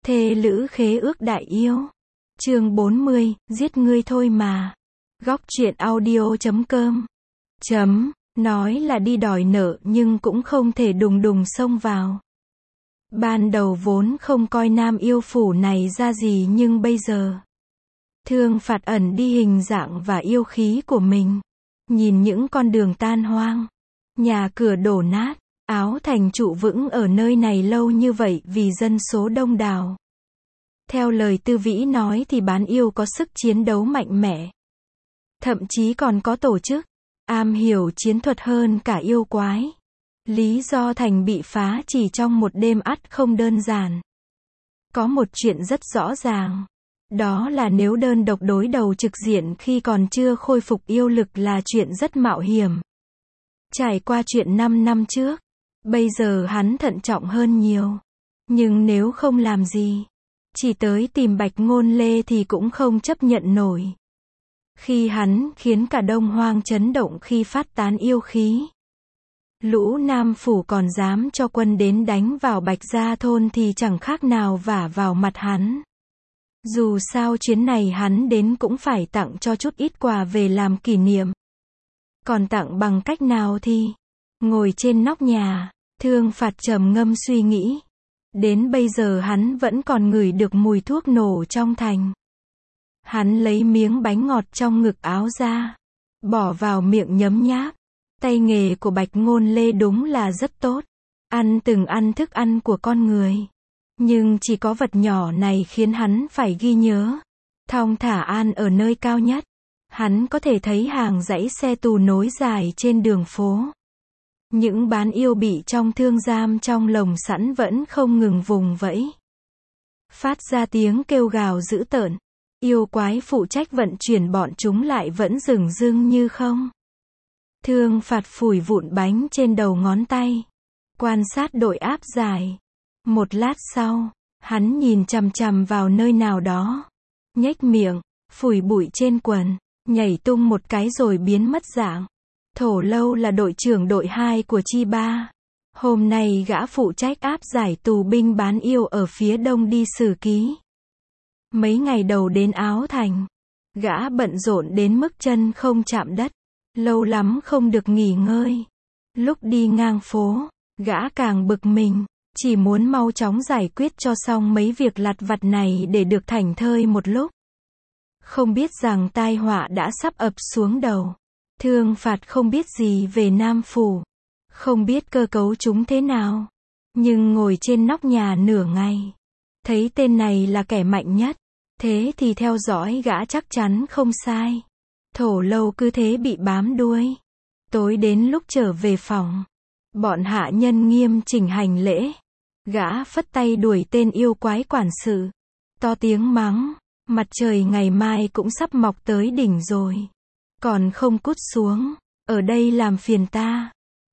Thê lữ khế ước đại yêu. Chương 40, giết ngươi thôi mà. Góc truyện audio.com. Nói là đi đòi nợ nhưng cũng không thể đùng đùng xông vào. Ban đầu vốn không coi Nam Yêu Phủ này ra gì nhưng bây giờ Thương Phạt ẩn đi hình dạng và yêu khí của mình. Nhìn những con đường tan hoang, nhà cửa đổ nát, Áo Thành trụ vững ở nơi này lâu như vậy vì dân số đông đảo. Theo lời Tư Vĩ nói thì bán yêu có sức chiến đấu mạnh mẽ. Thậm chí còn có tổ chức, am hiểu chiến thuật hơn cả yêu quái. Lý do thành bị phá chỉ trong một đêm ắt không đơn giản. Có một chuyện rất rõ ràng. Đó là nếu đơn độc đối đầu trực diện khi còn chưa khôi phục yêu lực là chuyện rất mạo hiểm. Trải qua chuyện 5 năm trước, bây giờ hắn thận trọng hơn nhiều. Nhưng nếu không làm gì, chỉ tới tìm Bạch Ngôn Lê thì cũng không chấp nhận nổi. Khi hắn khiến cả Đông Hoang chấn động khi phát tán yêu khí. Lũ Nam Phủ còn dám cho quân đến đánh vào Bạch Gia Thôn thì chẳng khác nào vả vào mặt hắn. Dù sao chuyến này hắn đến cũng phải tặng cho chút ít quà về làm kỷ niệm. Còn tặng bằng cách nào thì? Ngồi trên nóc nhà, Thương Phạt trầm ngâm suy nghĩ. Đến bây giờ hắn vẫn còn ngửi được mùi thuốc nổ trong thành. Hắn lấy miếng bánh ngọt trong ngực áo ra, bỏ vào miệng nhấm nháp. Tay nghề của Bạch Ngôn Lê đúng là rất tốt. Từng ăn thức ăn của con người. Nhưng chỉ có vật nhỏ này khiến hắn phải ghi nhớ. Thong thả an ở nơi cao nhất. Hắn có thể thấy hàng dãy xe tù nối dài trên đường phố. Những bán yêu bị trong thương giam trong lồng sẵn vẫn không ngừng vùng vẫy. Phát ra tiếng kêu gào dữ tợn. Yêu quái phụ trách vận chuyển bọn chúng lại vẫn dửng dưng như không. Thương Phạt phủi vụn bánh trên đầu ngón tay. Quan sát đội áp giải. Một lát sau, hắn nhìn chằm chằm vào nơi nào đó. Nhếch miệng, phủi bụi trên quần, nhảy tung một cái rồi biến mất dạng. Thổ Lâu là đội trưởng đội 2 của Chi Ba. Hôm nay gã phụ trách áp giải tù binh bán yêu ở phía đông đi xử ký. Mấy ngày đầu đến Áo Thành, gã bận rộn đến mức chân không chạm đất. Lâu lắm không được nghỉ ngơi. Lúc đi ngang phố, gã càng bực mình, chỉ muốn mau chóng giải quyết cho xong mấy việc lặt vặt này để được thảnh thơi một lúc. Không biết rằng tai họa đã sắp ập xuống đầu. Thương Phạt không biết gì về Nam Phủ, không biết cơ cấu chúng thế nào. Nhưng ngồi trên nóc nhà nửa ngày, thấy tên này là kẻ mạnh nhất. Thế thì theo dõi gã chắc chắn không sai. Thổ Lâu cứ thế bị bám đuôi. Tối đến lúc trở về phòng, bọn hạ nhân nghiêm chỉnh hành lễ. Gã phất tay đuổi tên yêu quái quản sự. To tiếng mắng, mặt trời ngày mai cũng sắp mọc tới đỉnh rồi. Còn không cút xuống, ở đây làm phiền ta.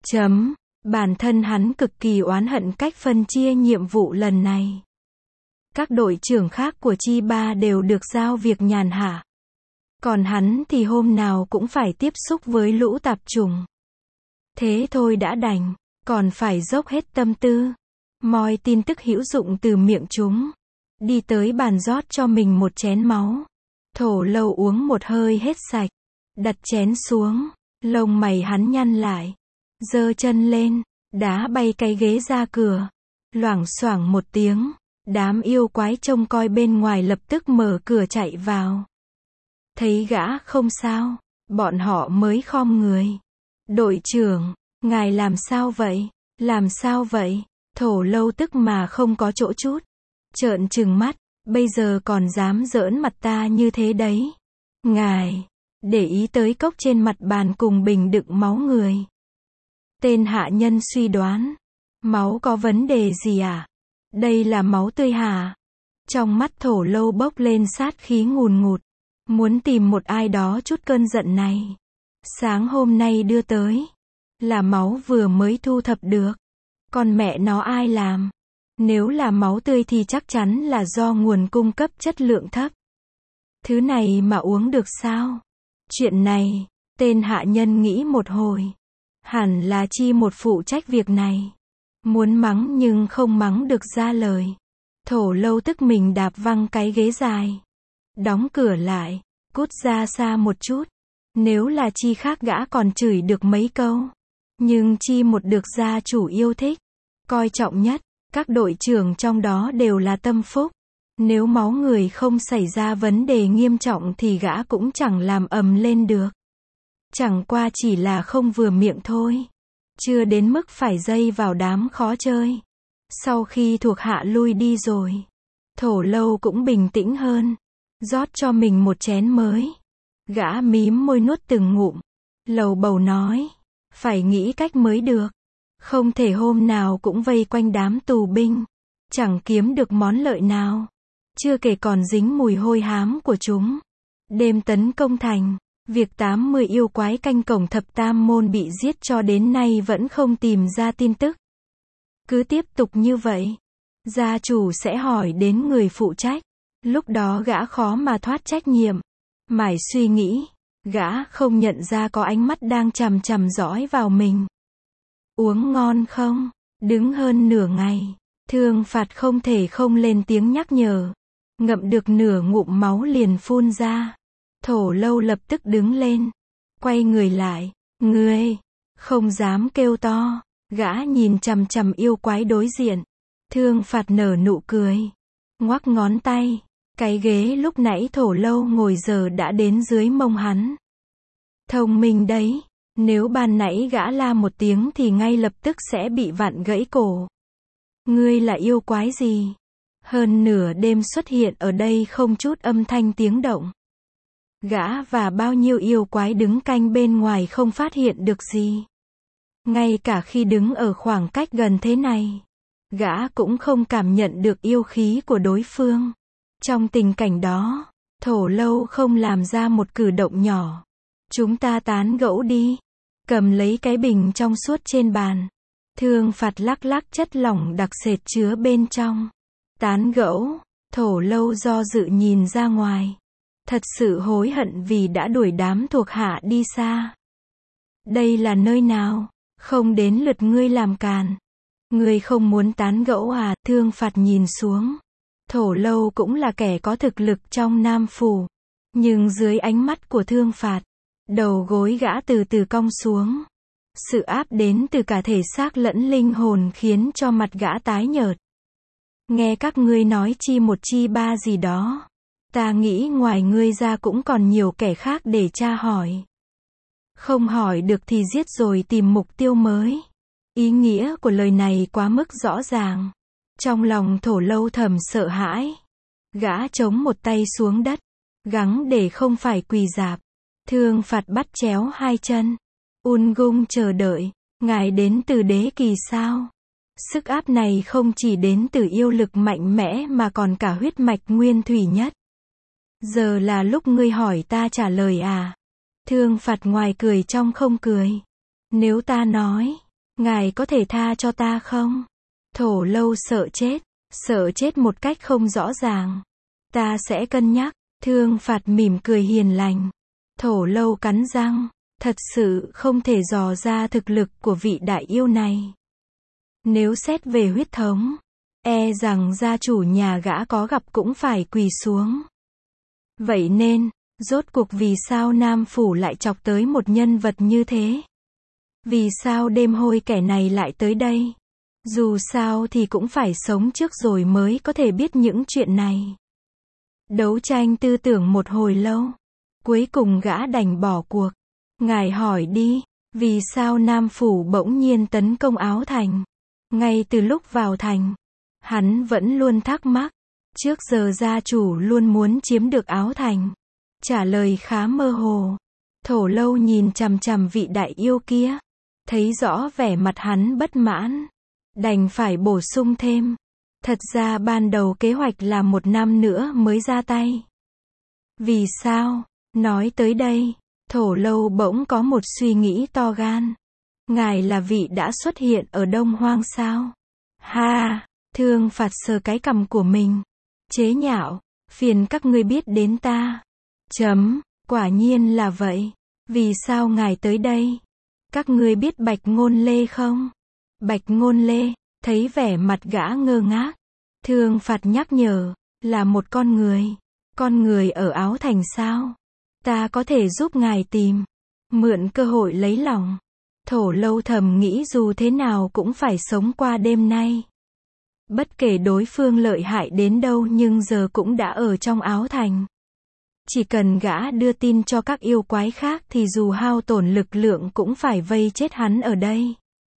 Bản thân hắn cực kỳ oán hận cách phân chia nhiệm vụ lần này. Các đội trưởng khác của Chi Ba đều được giao việc nhàn hạ. Còn hắn thì hôm nào cũng phải tiếp xúc với lũ tạp chủng. Thế thôi đã đành, còn phải dốc hết tâm tư. Moi tin tức hữu dụng từ miệng chúng. Đi tới bàn rót cho mình một chén máu. Thổ Lâu uống một hơi hết sạch. Đặt chén xuống, lông mày hắn nhăn lại. Giơ chân lên, đá bay cái ghế ra cửa. Loảng xoảng một tiếng, đám yêu quái trông coi bên ngoài lập tức mở cửa chạy vào. Thấy gã không sao, bọn họ mới khom người. Đội trưởng, ngài làm sao vậy? Làm sao vậy? Thổ Lâu tức mà không có chỗ chút. Trợn trừng mắt, bây giờ còn dám giỡn mặt ta như thế đấy. Ngài, để ý tới cốc trên mặt bàn cùng bình đựng máu người. Tên hạ nhân suy đoán. Máu có vấn đề gì à? Đây là máu tươi hả? Trong mắt Thổ Lâu bốc lên sát khí ngùn ngụt. Muốn tìm một ai đó chút cơn giận này. Sáng hôm nay đưa tới. Là máu vừa mới thu thập được. Còn mẹ nó ai làm? Nếu là máu tươi thì chắc chắn là do nguồn cung cấp chất lượng thấp. Thứ này mà uống được sao? Chuyện này, tên hạ nhân nghĩ một hồi. Hẳn là Chi một phụ trách việc này. Muốn mắng nhưng không mắng được ra lời. Thổ Lâu tức mình đạp văng cái ghế dài. Đóng cửa lại, cút ra xa một chút. Nếu là chi khác gã còn chửi được mấy câu. Nhưng chi một được gia chủ yêu thích, coi trọng nhất, các đội trưởng trong đó đều là tâm phúc. Nếu máu người không xảy ra vấn đề nghiêm trọng thì gã cũng chẳng làm ầm lên được. Chẳng qua chỉ là không vừa miệng thôi. Chưa đến mức phải dây vào đám khó chơi. Sau khi thuộc hạ lui đi rồi, Thổ Lâu cũng bình tĩnh hơn. Rót cho mình một chén mới. Gã mím môi nuốt từng ngụm. Lầu bầu nói. Phải nghĩ cách mới được. Không thể hôm nào cũng vây quanh đám tù binh. Chẳng kiếm được món lợi nào. Chưa kể còn dính mùi hôi hám của chúng. Đêm tấn công thành. Việc 80 yêu quái canh cổng thập tam môn bị giết cho đến nay vẫn không tìm ra tin tức. Cứ tiếp tục như vậy, gia chủ sẽ hỏi đến người phụ trách. Lúc đó gã khó mà thoát trách nhiệm. Mải suy nghĩ, gã không nhận ra có ánh mắt đang chằm chằm dõi vào mình. Uống ngon không? Đứng hơn nửa ngày, Thương Phạt không thể không lên tiếng nhắc nhở. Ngậm được nửa ngụm máu liền phun ra. Thổ Lâu lập tức đứng lên, quay người lại. Ngươi, không dám kêu to. Gã nhìn chằm chằm yêu quái đối diện. Thương Phạt nở nụ cười, ngoắc ngón tay. Cái ghế lúc nãy Thổ Lâu ngồi giờ đã đến dưới mông hắn. Thông minh đấy, nếu ban nãy gã la một tiếng thì ngay lập tức sẽ bị vặn gãy cổ. Ngươi là yêu quái gì? Hơn nửa đêm xuất hiện ở đây không chút âm thanh tiếng động. Gã và bao nhiêu yêu quái đứng canh bên ngoài không phát hiện được gì. Ngay cả khi đứng ở khoảng cách gần thế này, gã cũng không cảm nhận được yêu khí của đối phương. Trong tình cảnh đó, Thổ Lâu không làm ra một cử động nhỏ. Chúng ta tán gẫu đi. Cầm lấy cái bình trong suốt trên bàn. Thương Phạt lắc lắc chất lỏng đặc sệt chứa bên trong. Tán gẫu. Thổ Lâu do dự nhìn ra ngoài. Thật sự hối hận vì đã đuổi đám thuộc hạ đi xa. Đây là nơi nào? Không đến lượt ngươi làm càn. Ngươi không muốn tán gẫu à? Thương Phạt nhìn xuống. Thổ Lâu cũng là kẻ có thực lực trong Nam Phủ. Nhưng dưới ánh mắt của Thương Phạt, đầu gối gã từ từ cong xuống. Sự áp đến từ cả thể xác lẫn linh hồn khiến cho mặt gã tái nhợt. Nghe các ngươi nói chi một chi ba gì đó. Ta nghĩ ngoài ngươi ra cũng còn nhiều kẻ khác để tra hỏi. Không hỏi được thì giết rồi tìm mục tiêu mới. Ý nghĩa của lời này quá mức rõ ràng. Trong lòng Thổ Lâu thầm sợ hãi. Gã chống một tay xuống đất, gắng để không phải quỳ rạp. Thương Phạt bắt chéo hai chân, ung dung chờ đợi. Ngài đến từ đế kỳ sao? Sức áp này không chỉ đến từ yêu lực mạnh mẽ mà còn cả huyết mạch nguyên thủy nhất. Giờ là lúc ngươi hỏi ta trả lời à? Thương Phạt ngoài cười trong không cười. Nếu ta nói, ngài có thể tha cho ta không? Thổ Lâu sợ chết một cách không rõ ràng. Ta sẽ cân nhắc. Thương Phạt mỉm cười hiền lành. Thổ Lâu cắn răng, thật sự không thể dò ra thực lực của vị đại yêu này. Nếu xét về huyết thống, e rằng gia chủ nhà gã có gặp cũng phải quỳ xuống. Vậy nên, rốt cuộc vì sao Nam Phủ lại chọc tới một nhân vật như thế? Vì sao đêm hôi kẻ này lại tới đây? Dù sao thì cũng phải sống trước rồi mới có thể biết những chuyện này. Đấu tranh tư tưởng một hồi lâu. Cuối cùng gã đành bỏ cuộc. Ngài hỏi đi, vì sao Nam Phủ bỗng nhiên tấn công Áo Thành? Ngay từ lúc vào thành, hắn vẫn luôn thắc mắc. Trước giờ gia chủ luôn muốn chiếm được Áo Thành. Trả lời khá mơ hồ. Thổ Lâu nhìn chằm chằm vị đại yêu kia. Thấy rõ vẻ mặt hắn bất mãn. Đành phải bổ sung thêm. Thật ra ban đầu kế hoạch là 1 năm nữa mới ra tay. Vì sao? Nói tới đây, Thổ Lâu bỗng có một suy nghĩ to gan. Ngài là vị đã xuất hiện ở Đông Hoang sao? Ha! Thương Phạt sờ cái cằm của mình. Chế nhạo, phiền các ngươi biết đến ta. Quả nhiên là vậy. Vì sao ngài tới đây? Các ngươi biết Bạch Ngôn Lê không? Bạch Ngôn Lê, thấy vẻ mặt gã ngơ ngác. Thương Phạt nhắc nhở, là một con người. Con người ở Áo Thành sao? Ta có thể giúp ngài tìm. Mượn cơ hội lấy lòng. Thổ Lâu thầm nghĩ dù thế nào cũng phải sống qua đêm nay. Bất kể đối phương lợi hại đến đâu nhưng giờ cũng đã ở trong Áo Thành. Chỉ cần gã đưa tin cho các yêu quái khác thì dù hao tổn lực lượng cũng phải vây chết hắn ở đây.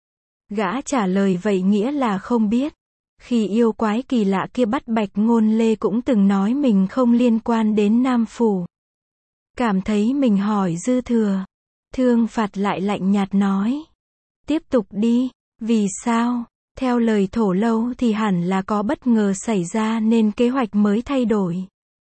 Gã trả lời vậy nghĩa là không biết. Khi yêu quái kỳ lạ kia bắt Bạch Ngôn Lê cũng từng nói mình không liên quan đến Nam Phủ. Cảm thấy mình hỏi dư thừa. Thương Phạt lại lạnh nhạt nói. Tiếp tục đi. Vì sao? Theo lời Thổ Lâu thì hẳn là có bất ngờ xảy ra nên kế hoạch mới thay đổi.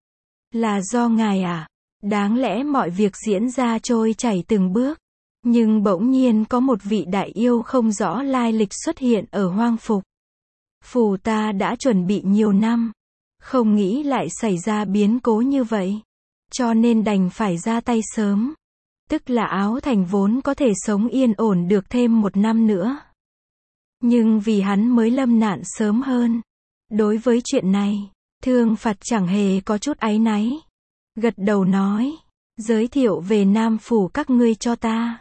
Là do ngài à? Đáng lẽ mọi việc diễn ra trôi chảy từng bước. Nhưng bỗng nhiên có một vị đại yêu không rõ lai lịch xuất hiện ở Hoang Phục. Phủ ta đã chuẩn bị nhiều năm. Không nghĩ lại xảy ra biến cố như vậy. Cho nên đành phải ra tay sớm. Tức là Áo Thành vốn có thể sống yên ổn được thêm 1 năm nữa. Nhưng vì hắn mới lâm nạn sớm hơn. Đối với chuyện này, Thương Phạt chẳng hề có chút áy náy. Gật đầu nói. Giới thiệu về Nam Phủ các ngươi cho ta.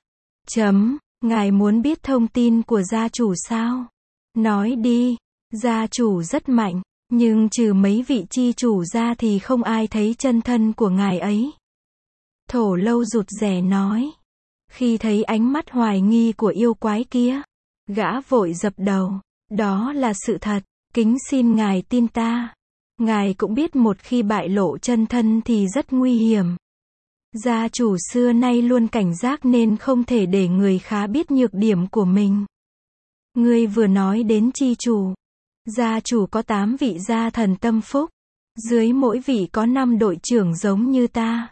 Ngài muốn biết thông tin của gia chủ sao? Nói đi. Gia chủ rất mạnh. Nhưng trừ mấy vị chi chủ ra thì không ai thấy chân thân của ngài ấy. Thổ Lâu rụt rè nói. Khi thấy ánh mắt hoài nghi của yêu quái kia, gã vội dập đầu. Đó là sự thật. Kính xin ngài tin ta. Ngài cũng biết một khi bại lộ chân thân thì rất nguy hiểm. Gia chủ xưa nay luôn cảnh giác nên không thể để người khá biết nhược điểm của mình. Ngươi vừa nói đến chi chủ. Gia chủ có 8 vị gia thần tâm phúc. Dưới mỗi vị có 5 đội trưởng giống như ta.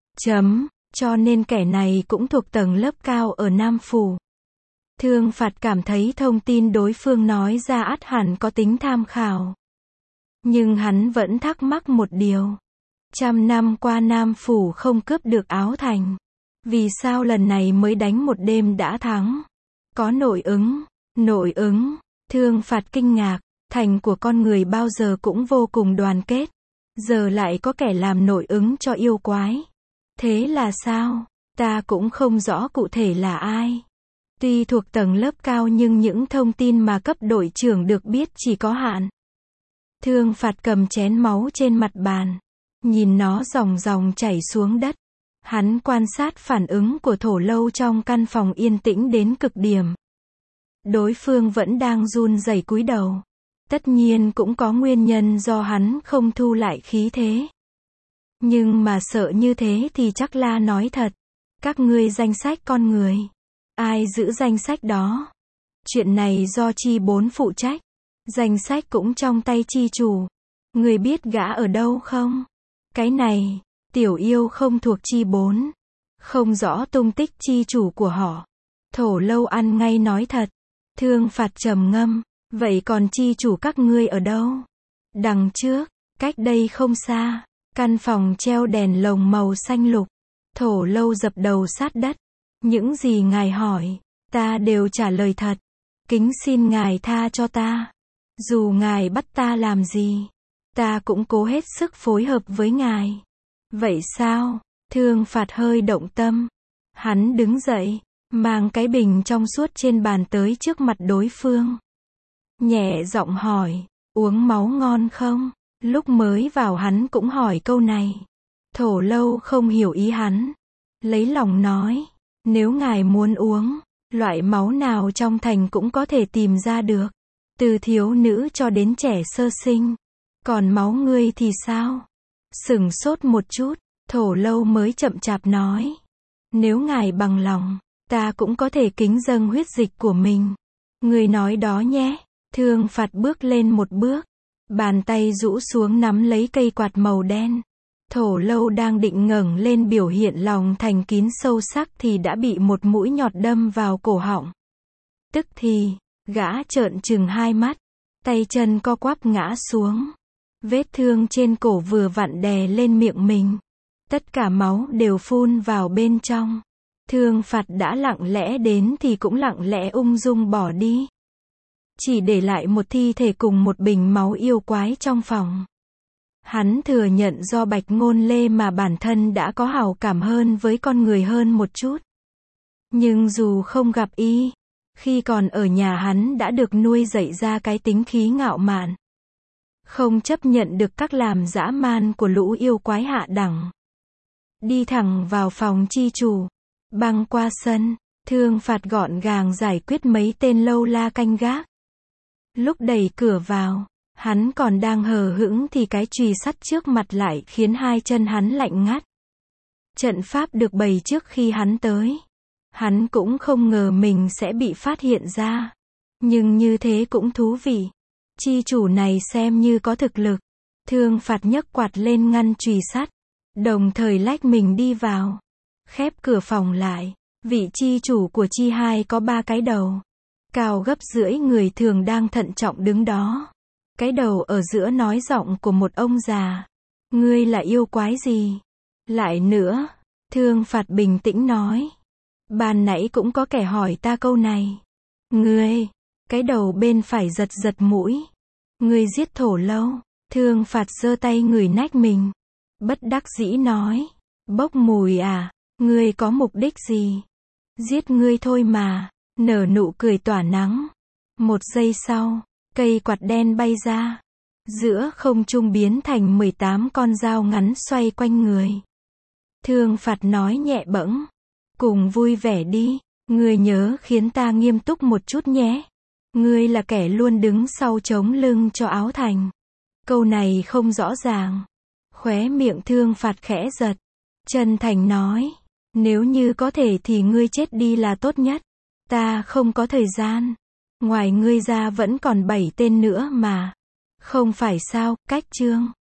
Cho nên kẻ này cũng thuộc tầng lớp cao ở Nam Phủ. Thương Phạt cảm thấy thông tin đối phương nói ra ắt hẳn có tính tham khảo. Nhưng hắn vẫn thắc mắc một điều. 100 năm qua Nam Phủ không cướp được Áo Thành. Vì sao lần này mới đánh một đêm đã thắng? Có nội ứng. Thương Phạt kinh ngạc. Thành của con người bao giờ cũng vô cùng đoàn kết. Giờ lại có kẻ làm nội ứng cho yêu quái. Thế là sao? Ta cũng không rõ cụ thể là ai. Tuy thuộc tầng lớp cao nhưng những thông tin mà cấp đội trưởng được biết chỉ có hạn. Thương Phạt cầm chén máu trên mặt bàn. Nhìn nó ròng ròng chảy xuống đất. Hắn quan sát phản ứng của Thổ Lâu trong căn phòng yên tĩnh đến cực điểm. Đối phương vẫn đang run rẩy cúi đầu. Tất nhiên cũng có nguyên nhân do hắn không thu lại khí thế. Nhưng mà sợ như thế thì chắc là nói thật. Các ngươi danh sách con người. Ai giữ danh sách đó? Chuyện này do chi 4 phụ trách. Danh sách cũng trong tay chi chủ. Người biết gã ở đâu không? Cái này, tiểu yêu không thuộc chi 4. Không rõ tung tích chi chủ của họ. Thổ Lâu ăn ngay nói thật. Thương Phạt trầm ngâm. Vậy còn chi chủ các ngươi ở đâu? Đằng trước, cách đây không xa. Căn phòng treo đèn lồng màu xanh lục. Thổ Lâu dập đầu sát đất. Những gì ngài hỏi, ta đều trả lời thật. Kính xin ngài tha cho ta. Dù ngài bắt ta làm gì, ta cũng cố hết sức phối hợp với ngài. Vậy sao? Thương Phạt hơi động tâm. Hắn đứng dậy, mang cái bình trong suốt trên bàn tới trước mặt đối phương. Nhẹ giọng hỏi, uống máu ngon không? Lúc mới vào hắn cũng hỏi câu này. Thổ Lâu không hiểu ý hắn. Lấy lòng nói, nếu ngài muốn uống, loại máu nào trong thành cũng có thể tìm ra được. Từ thiếu nữ cho đến trẻ sơ sinh. Còn máu ngươi thì sao? Sửng sốt một chút, Thổ Lâu mới chậm chạp nói. Nếu ngài bằng lòng, ta cũng có thể kính dâng huyết dịch của mình. Người nói đó nhé. Thương Phạt bước lên một bước. Bàn tay rũ xuống nắm lấy cây quạt màu đen. Thổ Lâu đang định ngẩng lên biểu hiện lòng thành kín sâu sắc thì đã bị một mũi nhọt đâm vào cổ họng. Tức thì, gã trợn trừng hai mắt. Tay chân co quắp ngã xuống. Vết thương trên cổ vừa vặn đè lên miệng mình. Tất cả máu đều phun vào bên trong. Thương Phạt đã lặng lẽ đến thì cũng lặng lẽ ung dung bỏ đi. chỉ để lại một thi thể cùng một bình máu yêu quái trong phòng. Hắn thừa nhận do Bạch Ngôn Lê mà bản thân đã có hảo cảm hơn với con người hơn một chút. Nhưng dù không gặp y, khi còn ở nhà hắn đã được nuôi dạy ra cái tính khí ngạo mạn. Không chấp nhận được các làm dã man của lũ yêu quái hạ đẳng. Đi thẳng vào phòng chi chủ. Băng qua sân, Thương Phạt gọn gàng giải quyết mấy tên lâu la canh gác. Lúc đẩy cửa vào, hắn còn đang hờ hững thì cái chùy sắt trước mặt lại khiến hai chân hắn lạnh ngắt. Trận pháp được bày trước khi hắn tới. Hắn cũng không ngờ mình sẽ bị phát hiện ra. Nhưng như thế cũng thú vị. Chi chủ này xem như có thực lực. Thương Phạt nhấc quạt lên ngăn chùy sắt, đồng thời lách mình đi vào. Khép cửa phòng lại. Vị chi chủ của chi hai có 3 cái đầu. Cao gấp rưỡi người thường đang thận trọng đứng đó. Cái đầu ở giữa nói giọng của một ông già. Ngươi là yêu quái gì? Lại nữa. Thương Phạt bình tĩnh nói. Ban nãy cũng có kẻ hỏi ta câu này. Ngươi. Cái đầu bên phải giật giật mũi. Ngươi giết thổ lâu. Thương Phạt giơ tay ngửi nách mình. Bất đắc dĩ nói. Bốc mùi à? Ngươi có mục đích gì? Giết ngươi thôi mà. Nở nụ cười tỏa nắng. Một giây sau, cây quạt đen bay ra. Giữa không trung biến thành 18 con dao ngắn xoay quanh người. Thương Phạt nói nhẹ bẫng. Cùng vui vẻ đi. Ngươi nhớ khiến ta nghiêm túc một chút nhé. Ngươi là kẻ luôn đứng sau chống lưng cho Áo Thành. Câu này không rõ ràng. Khóe miệng Thương Phạt khẽ giật. Chân thành nói. Nếu như có thể thì ngươi chết đi là tốt nhất. Ta không có thời gian. Ngoài ngươi ra vẫn còn 7 tên nữa mà. Không phải sao, cách chương.